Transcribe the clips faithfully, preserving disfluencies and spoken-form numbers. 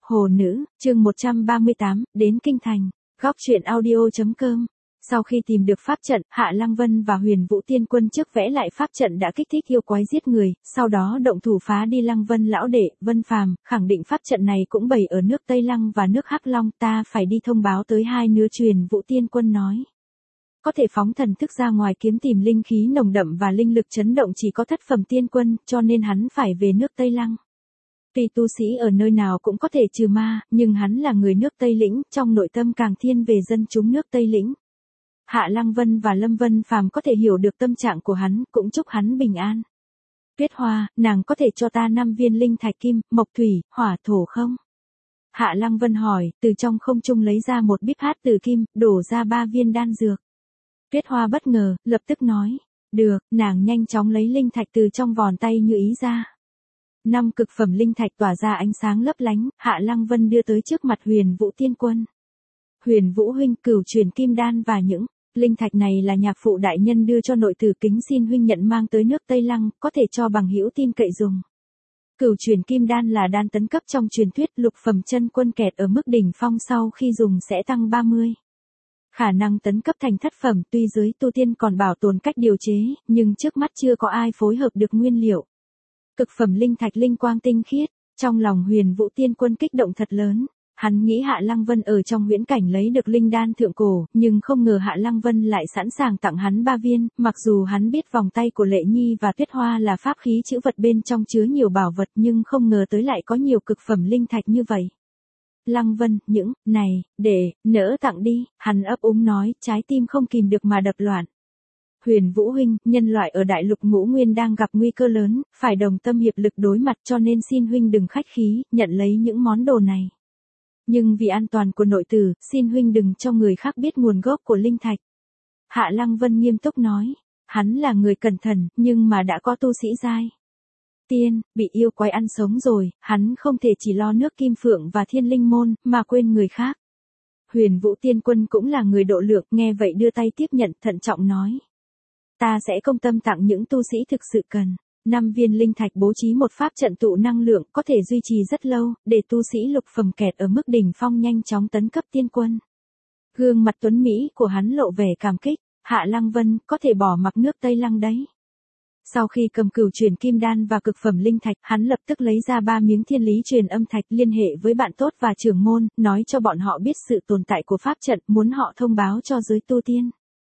Hồ Nữ, chương một trăm ba mươi tám, đến Kinh Thành. Góc truyện audio.com. Sau khi tìm được pháp trận, Hạ Lăng Vân và Huyền Vũ Tiên Quân trước vẽ lại pháp trận đã kích thích yêu quái giết người, sau đó động thủ phá đi Lăng Vân lão đệ, Vân Phàm, khẳng định pháp trận này cũng bày ở nước Tây Lăng và nước Hắc Long, ta phải đi thông báo tới hai nứa. Huyền Vũ Tiên Quân nói. Có thể phóng thần thức ra ngoài kiếm tìm linh khí nồng đậm và linh lực chấn động chỉ có thất phẩm tiên quân, cho nên hắn phải về nước Tây Lăng. Tuy tu sĩ ở nơi nào cũng có thể trừ ma, nhưng hắn là người nước Tây Lĩnh, trong nội tâm càng thiên về dân chúng nước Tây Lĩnh. Hạ Lăng Vân và Lâm Vân Phàm có thể hiểu được tâm trạng của hắn, cũng chúc hắn bình an. Tuyết Hoa, nàng có thể cho ta năm viên linh thạch kim, mộc thủy, hỏa thổ không? Hạ Lăng Vân hỏi, từ trong không trung lấy ra một bíp hát từ kim, đổ ra ba viên đan dược. Tuyết Hoa bất ngờ, lập tức nói, được, nàng nhanh chóng lấy linh thạch từ trong vòn tay như ý ra. Năm cực phẩm linh thạch tỏa ra ánh sáng lấp lánh, Hạ Lăng Vân đưa tới trước mặt Huyền Vũ Tiên Quân. Huyền Vũ huynh, cửu truyền kim đan và những linh thạch này là nhạc phụ đại nhân đưa cho nội tử, kính xin huynh nhận mang tới nước Tây Lăng, có thể cho bằng hữu tin cậy dùng. Cửu truyền kim đan là đan tấn cấp trong truyền thuyết, lục phẩm chân quân kẹt ở mức đỉnh phong sau khi dùng sẽ tăng ba mươi. Khả năng tấn cấp thành thất phẩm, tuy giới tu tiên còn bảo tồn cách điều chế, nhưng trước mắt chưa có ai phối hợp được nguyên liệu. Cực phẩm linh thạch linh quang tinh khiết, trong lòng Huyền Vũ Tiên Quân kích động thật lớn. Hắn nghĩ Hạ Lăng Vân ở trong huyễn cảnh lấy được linh đan thượng cổ, nhưng không ngờ Hạ Lăng Vân lại sẵn sàng tặng hắn ba viên, mặc dù hắn biết vòng tay của Lệ Nhi và Tuyết Hoa là pháp khí chữ vật bên trong chứa nhiều bảo vật, nhưng không ngờ tới lại có nhiều cực phẩm linh thạch như vậy. Lăng Vân, những này, để, nỡ tặng đi, hắn ấp úng nói, trái tim không kìm được mà đập loạn. Huyền Vũ huynh, nhân loại ở đại lục Ngũ Nguyên đang gặp nguy cơ lớn, phải đồng tâm hiệp lực đối mặt, cho nên xin huynh đừng khách khí, nhận lấy những món đồ này. Nhưng vì an toàn của nội tử, xin huynh đừng cho người khác biết nguồn gốc của linh thạch. Hạ Lăng Vân nghiêm túc nói, hắn là người cẩn thận, nhưng mà đã có tu sĩ giai tiên, bị yêu quái ăn sống rồi, hắn không thể chỉ lo nước Kim Phượng và Thiên Linh Môn, mà quên người khác. Huyền Vũ Tiên Quân cũng là người độ lượng, nghe vậy đưa tay tiếp nhận, thận trọng nói. Ta sẽ công tâm tặng những tu sĩ thực sự cần. Năm viên linh thạch bố trí một pháp trận tụ năng lượng có thể duy trì rất lâu, để tu sĩ lục phẩm kẹt ở mức đỉnh phong nhanh chóng tấn cấp tiên quân. Gương mặt tuấn Mỹ của hắn lộ vẻ cảm kích, Hạ Lăng Vân có thể bỏ mặc nước Tây Lăng đấy. Sau khi cầm cửu truyền kim đan và cực phẩm linh thạch, hắn lập tức lấy ra ba miếng thiên lý truyền âm thạch, liên hệ với bạn tốt và trưởng môn, nói cho bọn họ biết sự tồn tại của pháp trận, muốn họ thông báo cho giới tu tiên.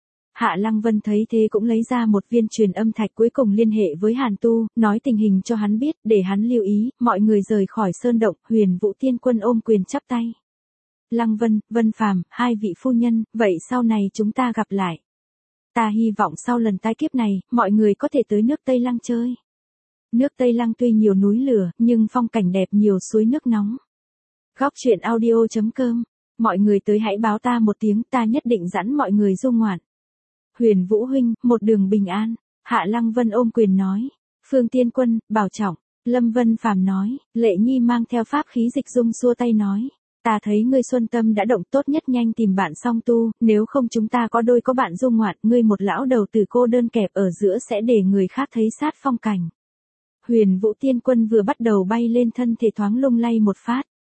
Hạ Lăng Vân thấy thế cũng lấy ra một viên truyền âm thạch, cuối cùng liên hệ với Hàn Tu, nói tình hình cho hắn biết, để hắn lưu ý. Mọi người rời khỏi sơn động, Huyền Vũ Tiên Quân ôm quyền chắp tay. Lăng Vân, Vân Phàm, hai vị phu nhân, vậy sau này chúng ta gặp lại. Ta hy vọng sau lần tái kiếp này, mọi người có thể tới nước Tây Lăng chơi. Nước Tây Lăng tuy nhiều núi lửa, nhưng phong cảnh đẹp, nhiều suối nước nóng. Góc truyện audio.com. Mọi người tới hãy báo ta một tiếng, ta nhất định dẫn mọi người du ngoạn. Huyền Vũ huynh, một đường bình an. Hạ Lăng Vân ôm quyền nói. Phương Tiên Quân, bảo trọng. Lâm Vân Phàm nói. Lệ Nhi mang theo pháp khí dịch dung xua tay nói. Ta thấy ngươi xuân tâm đã động, tốt nhất nhanh tìm bạn song tu, nếu không chúng ta có đôi có bạn du ngoạn, ngươi một lão đầu tử cô đơn kẹp ở giữa sẽ để người khác thấy sát phong cảnh. Huyền Vũ Tiên Quân vừa bắt đầu bay lên, thân thể thoáng lung lay một phát.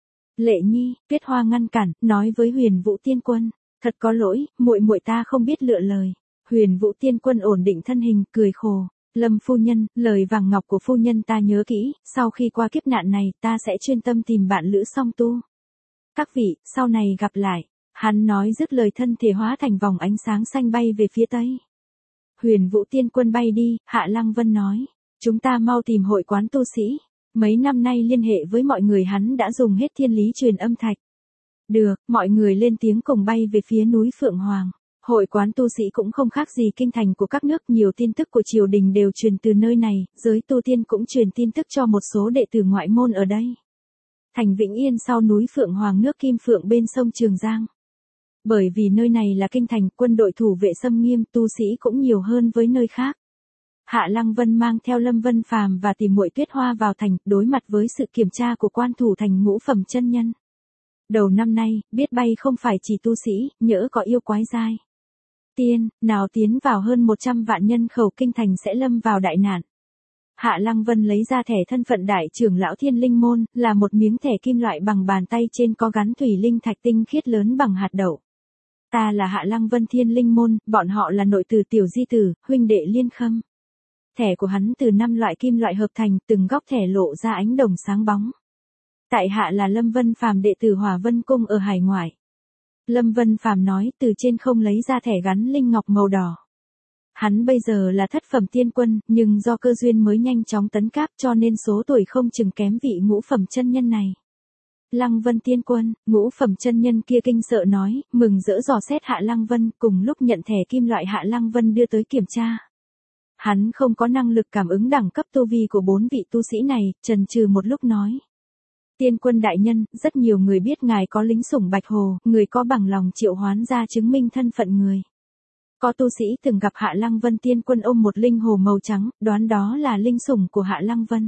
Lệ Nhi, Tuyết Hoa ngăn cản, nói với Huyền Vũ Tiên Quân. Thật có lỗi, muội muội ta không biết lựa lời. Huyền Vũ Tiên Quân ổn định thân hình, cười khổ. Lâm phu nhân, lời vàng ngọc của phu nhân ta nhớ kỹ, sau khi qua kiếp nạn này, ta sẽ chuyên tâm tìm bạn lữ song tu. Các vị, sau này gặp lại. Hắn nói dứt lời, thân thể hóa thành vòng ánh sáng xanh bay về phía tây. Huyền Vũ Tiên Quân bay đi, Hạ Lăng Vân nói. Chúng ta mau tìm hội quán tu sĩ. Mấy năm nay liên hệ với mọi người hắn đã dùng hết thiên lý truyền âm thạch. Được, mọi người lên tiếng cùng bay về phía núi Phượng Hoàng. Hội quán tu sĩ cũng không khác gì kinh thành của các nước, nhiều tin tức của triều đình đều truyền từ nơi này, giới tu tiên cũng truyền tin tức cho một số đệ tử ngoại môn ở đây. Thành Vĩnh Yên sau núi Phượng Hoàng, nước Kim Phượng bên sông Trường Giang. Bởi vì nơi này là kinh thành, quân đội thủ vệ xâm nghiêm, tu sĩ cũng nhiều hơn với nơi khác. Hạ Lăng Vân mang theo Lâm Vân Phàm và tìm muội Tuyết Hoa vào thành, đối mặt với sự kiểm tra của quan thủ thành ngũ phẩm chân nhân. Đầu năm nay, biết bay không phải chỉ tu sĩ, nhỡ có yêu quái giai tiên, nào tiến vào hơn một trăm vạn nhân khẩu, kinh thành sẽ lâm vào đại nạn. Hạ Lăng Vân lấy ra thẻ thân phận đại trưởng lão Thiên Linh môn, là một miếng thẻ kim loại bằng bàn tay trên có gắn thủy linh thạch tinh khiết lớn bằng hạt đậu. Ta là Hạ Lăng Vân Thiên Linh môn, bọn họ là nội tử tiểu di tử, huynh đệ liên khâm. Thẻ của hắn từ năm loại kim loại hợp thành, từng góc thẻ lộ ra ánh đồng sáng bóng. Tại hạ là Lâm Vân Phàm, đệ tử Hỏa Vân Cung ở hải ngoại. Lâm Vân Phàm nói, từ trên không lấy ra thẻ gắn linh ngọc màu đỏ. Hắn bây giờ là thất phẩm tiên quân, nhưng do cơ duyên mới nhanh chóng tấn cấp cho nên số tuổi không chừng kém vị ngũ phẩm chân nhân này. Lăng Vân tiên quân, ngũ phẩm chân nhân kia kinh sợ nói, mừng rỡ dò xét Hạ Lăng Vân, cùng lúc nhận thẻ kim loại Hạ Lăng Vân đưa tới kiểm tra. Hắn không có năng lực cảm ứng đẳng cấp tu vi của bốn vị tu sĩ này, chần chừ một lúc nói. Tiên quân đại nhân, rất nhiều người biết ngài có lính sủng Bạch Hồ, người có bằng lòng triệu hoán ra chứng minh thân phận người. Có tu sĩ từng gặp Hạ Lăng Vân tiên quân ôm một linh hồ màu trắng, đoán đó là linh sủng của Hạ Lăng Vân.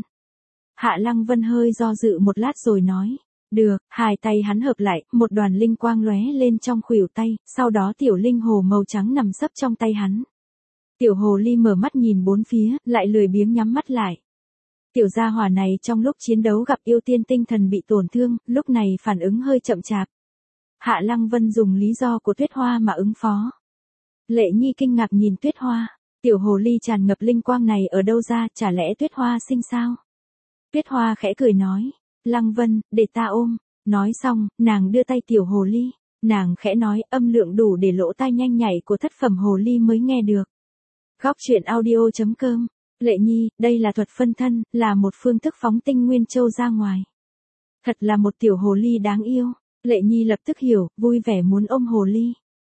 Hạ Lăng Vân hơi do dự một lát rồi nói, được, hai tay hắn hợp lại, một đoàn linh quang lóe lên trong khuỷu tay, sau đó tiểu linh hồ màu trắng nằm sấp trong tay hắn. Tiểu hồ ly mở mắt nhìn bốn phía, lại lười biếng nhắm mắt lại. Tiểu gia hỏa này trong lúc chiến đấu gặp yêu tiên tinh thần bị tổn thương, lúc này phản ứng hơi chậm chạp. Hạ Lăng Vân dùng lý do của Tuyết Hoa mà ứng phó. Lệ Nhi kinh ngạc nhìn Tuyết Hoa, tiểu hồ ly tràn ngập linh quang này ở đâu ra, chả lẽ Tuyết Hoa sinh sao? Tuyết Hoa khẽ cười nói, Lăng Vân, để ta ôm. Nói xong, nàng đưa tay tiểu hồ ly, nàng khẽ nói, âm lượng đủ để lỗ tai nhanh nhảy của thất phẩm hồ ly mới nghe được. Góc truyện audio chấm com. Lệ Nhi, đây là thuật phân thân, là một phương thức phóng tinh nguyên châu ra ngoài. Thật là một tiểu hồ ly đáng yêu. Lệ Nhi lập tức hiểu, vui vẻ muốn ôm hồ ly.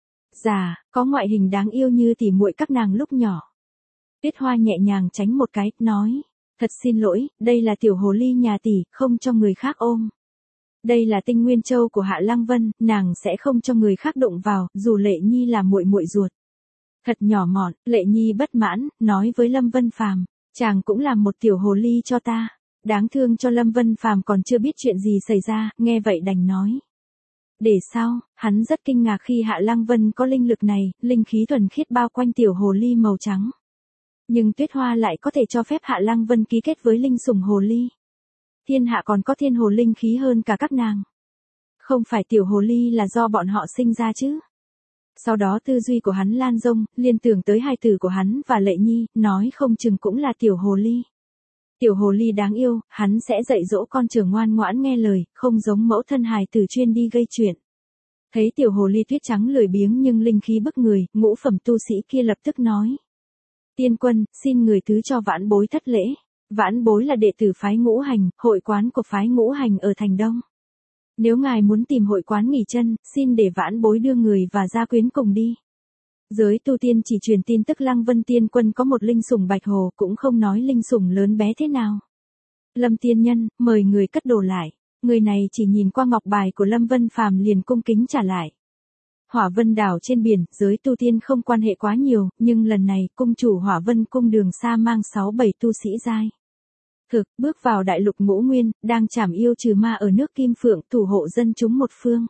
Dạ, có ngoại hình đáng yêu như tỉ muội các nàng lúc nhỏ. Tuyết Hoa nhẹ nhàng tránh một cái, nói, thật xin lỗi, đây là tiểu hồ ly nhà tỷ, không cho người khác ôm. Đây là tinh nguyên châu của Hạ Lăng Vân, nàng sẽ không cho người khác động vào, dù Lệ Nhi là muội muội ruột. Thật nhỏ mọn, Lệ Nhi bất mãn, nói với Lâm Vân Phàm, chàng cũng làm một tiểu hồ ly cho ta. Đáng thương cho Lâm Vân Phàm còn chưa biết chuyện gì xảy ra, nghe vậy đành nói. Để sao, hắn rất kinh ngạc khi Hạ Lăng Vân có linh lực này, linh khí thuần khiết bao quanh tiểu hồ ly màu trắng. Nhưng Tuyết Hoa lại có thể cho phép Hạ Lăng Vân ký kết với linh sủng hồ ly. Thiên hạ còn có thiên hồ linh khí hơn cả các nàng. Không phải tiểu hồ ly là do bọn họ sinh ra chứ. Sau đó tư duy của hắn lan rông, liên tưởng tới hai từ của hắn và Lệ Nhi, nói không chừng cũng là tiểu hồ ly. Tiểu hồ ly đáng yêu, hắn sẽ dạy dỗ con trưởng ngoan ngoãn nghe lời, không giống mẫu thân hài tử chuyên đi gây chuyện. Thấy tiểu hồ ly tuyết trắng lười biếng nhưng linh khí bức người, ngũ phẩm tu sĩ kia lập tức nói. Tiên quân, xin người thứ cho vãn bối thất lễ. Vãn bối là đệ tử phái Ngũ Hành, hội quán của phái Ngũ Hành ở Thành Đông. Nếu ngài muốn tìm hội quán nghỉ chân, xin để vãn bối đưa người và gia quyến cùng đi. Giới tu tiên chỉ truyền tin tức Lăng Vân tiên quân có một linh sủng Bạch Hồ, cũng không nói linh sủng lớn bé thế nào. Lâm tiên nhân, mời người cất đồ lại. Người này chỉ nhìn qua ngọc bài của Lâm Vân Phàm liền cung kính trả lại. Hỏa Vân đảo trên biển, giới tu tiên không quan hệ quá nhiều, nhưng lần này cung chủ Hỏa Vân cung Đường Sa mang sáu bảy tu sĩ giai. Thực, bước vào đại lục Ngũ Nguyên, đang trảm yêu trừ ma ở nước Kim Phượng, thủ hộ dân chúng một phương.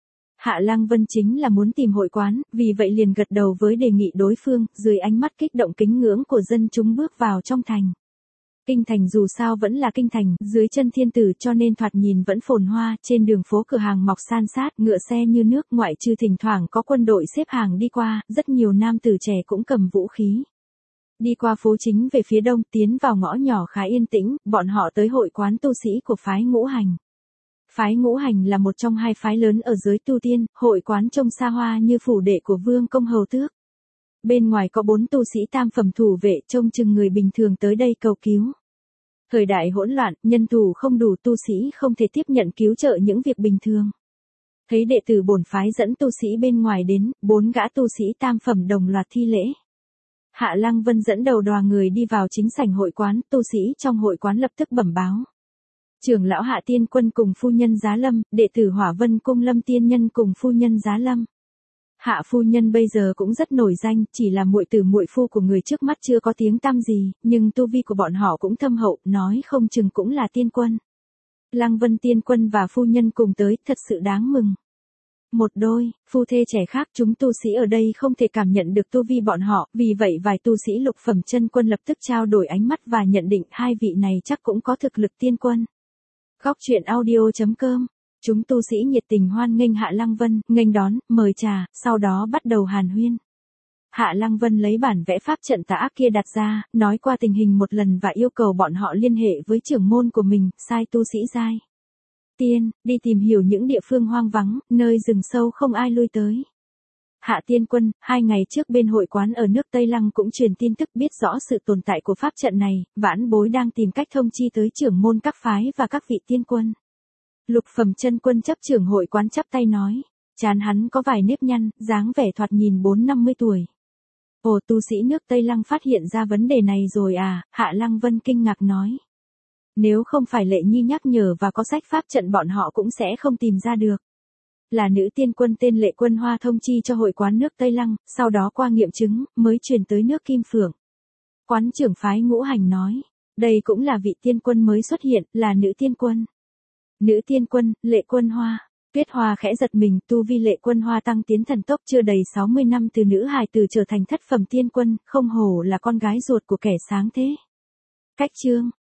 Hạ Lăng Vân chính là muốn tìm hội quán, vì vậy liền gật đầu với đề nghị đối phương, dưới ánh mắt kích động kính ngưỡng của dân chúng bước vào trong thành. Kinh thành dù sao vẫn là kinh thành, dưới chân thiên tử cho nên thoạt nhìn vẫn phồn hoa, trên đường phố cửa hàng mọc san sát, ngựa xe như nước, ngoại trừ thỉnh thoảng có quân đội xếp hàng đi qua, rất nhiều nam tử trẻ cũng cầm vũ khí. Đi qua phố chính về phía đông, tiến vào ngõ nhỏ khá yên tĩnh, bọn họ tới hội quán tu sĩ của phái Ngũ Hành. Phái Ngũ Hành là một trong hai phái lớn ở giới tu tiên, hội quán trông xa hoa như phủ đệ của Vương Công Hầu Tước. Bên ngoài có bốn tu sĩ tam phẩm thủ vệ trông chừng người bình thường tới đây cầu cứu. Thời đại hỗn loạn, nhân thủ không đủ, tu sĩ không thể tiếp nhận cứu trợ những việc bình thường. Thấy đệ tử bổn phái dẫn tu sĩ bên ngoài đến, bốn gã tu sĩ tam phẩm đồng loạt thi lễ. Hạ Lăng Vân dẫn đầu đoàn người đi vào chính sảnh hội quán, tu sĩ trong hội quán lập tức bẩm báo. Trưởng lão Hạ Tiên Quân cùng phu nhân Giá Lâm, đệ tử Hỏa Vân cung Lâm Tiên Nhân cùng phu nhân Giá Lâm. Hạ phu nhân bây giờ cũng rất nổi danh, chỉ là muội tử muội phu của người trước mắt chưa có tiếng tăm gì, nhưng tu vi của bọn họ cũng thâm hậu, nói không chừng cũng là tiên quân. Lăng Vân Tiên Quân và phu nhân cùng tới, thật sự đáng mừng. Một đôi, phu thê trẻ khác chúng tu sĩ ở đây không thể cảm nhận được tu vi bọn họ, vì vậy vài tu sĩ lục phẩm chân quân lập tức trao đổi ánh mắt và nhận định hai vị này chắc cũng có thực lực tiên quân. Góc truyện audio.com. Chúng tu sĩ nhiệt tình hoan nghênh Hạ Lăng Vân, nghênh đón, mời trà, sau đó bắt đầu hàn huyên. Hạ Lăng Vân lấy bản vẽ pháp trận tà ác kia đặt ra, nói qua tình hình một lần và yêu cầu bọn họ liên hệ với trưởng môn của mình, sai tu sĩ giai tiên, đi tìm hiểu những địa phương hoang vắng, nơi rừng sâu không ai lui tới. Hạ tiên quân, hai ngày trước bên hội quán ở nước Tây Lăng cũng truyền tin tức biết rõ sự tồn tại của pháp trận này, vãn bối đang tìm cách thông chi tới trưởng môn các phái và các vị tiên quân. Lục phẩm chân quân chấp trưởng hội quán chắp tay nói, trán hắn có vài nếp nhăn, dáng vẻ thoạt nhìn bốn năm mươi tuổi. Ồ, tu sĩ nước Tây Lăng phát hiện ra vấn đề này rồi à, Hạ Lăng Vân kinh ngạc nói. Nếu không phải Lệ Nhi nhắc nhở và có sách pháp trận bọn họ cũng sẽ không tìm ra được. Là nữ tiên quân tên Lệ Quân Hoa thông chi cho hội quán nước Tây Lăng, sau đó qua nghiệm chứng, mới truyền tới nước Kim Phượng. Quán trưởng phái Ngũ Hành nói, đây cũng là vị tiên quân mới xuất hiện, là nữ tiên quân. Nữ tiên quân, Lệ Quân Hoa. Tuyết Hoa khẽ giật mình, tu vi Lệ Quân Hoa tăng tiến thần tốc chưa đầy sáu mươi năm từ nữ hài tử trở thành thất phẩm tiên quân, không hổ là con gái ruột của kẻ sáng thế. Cách chương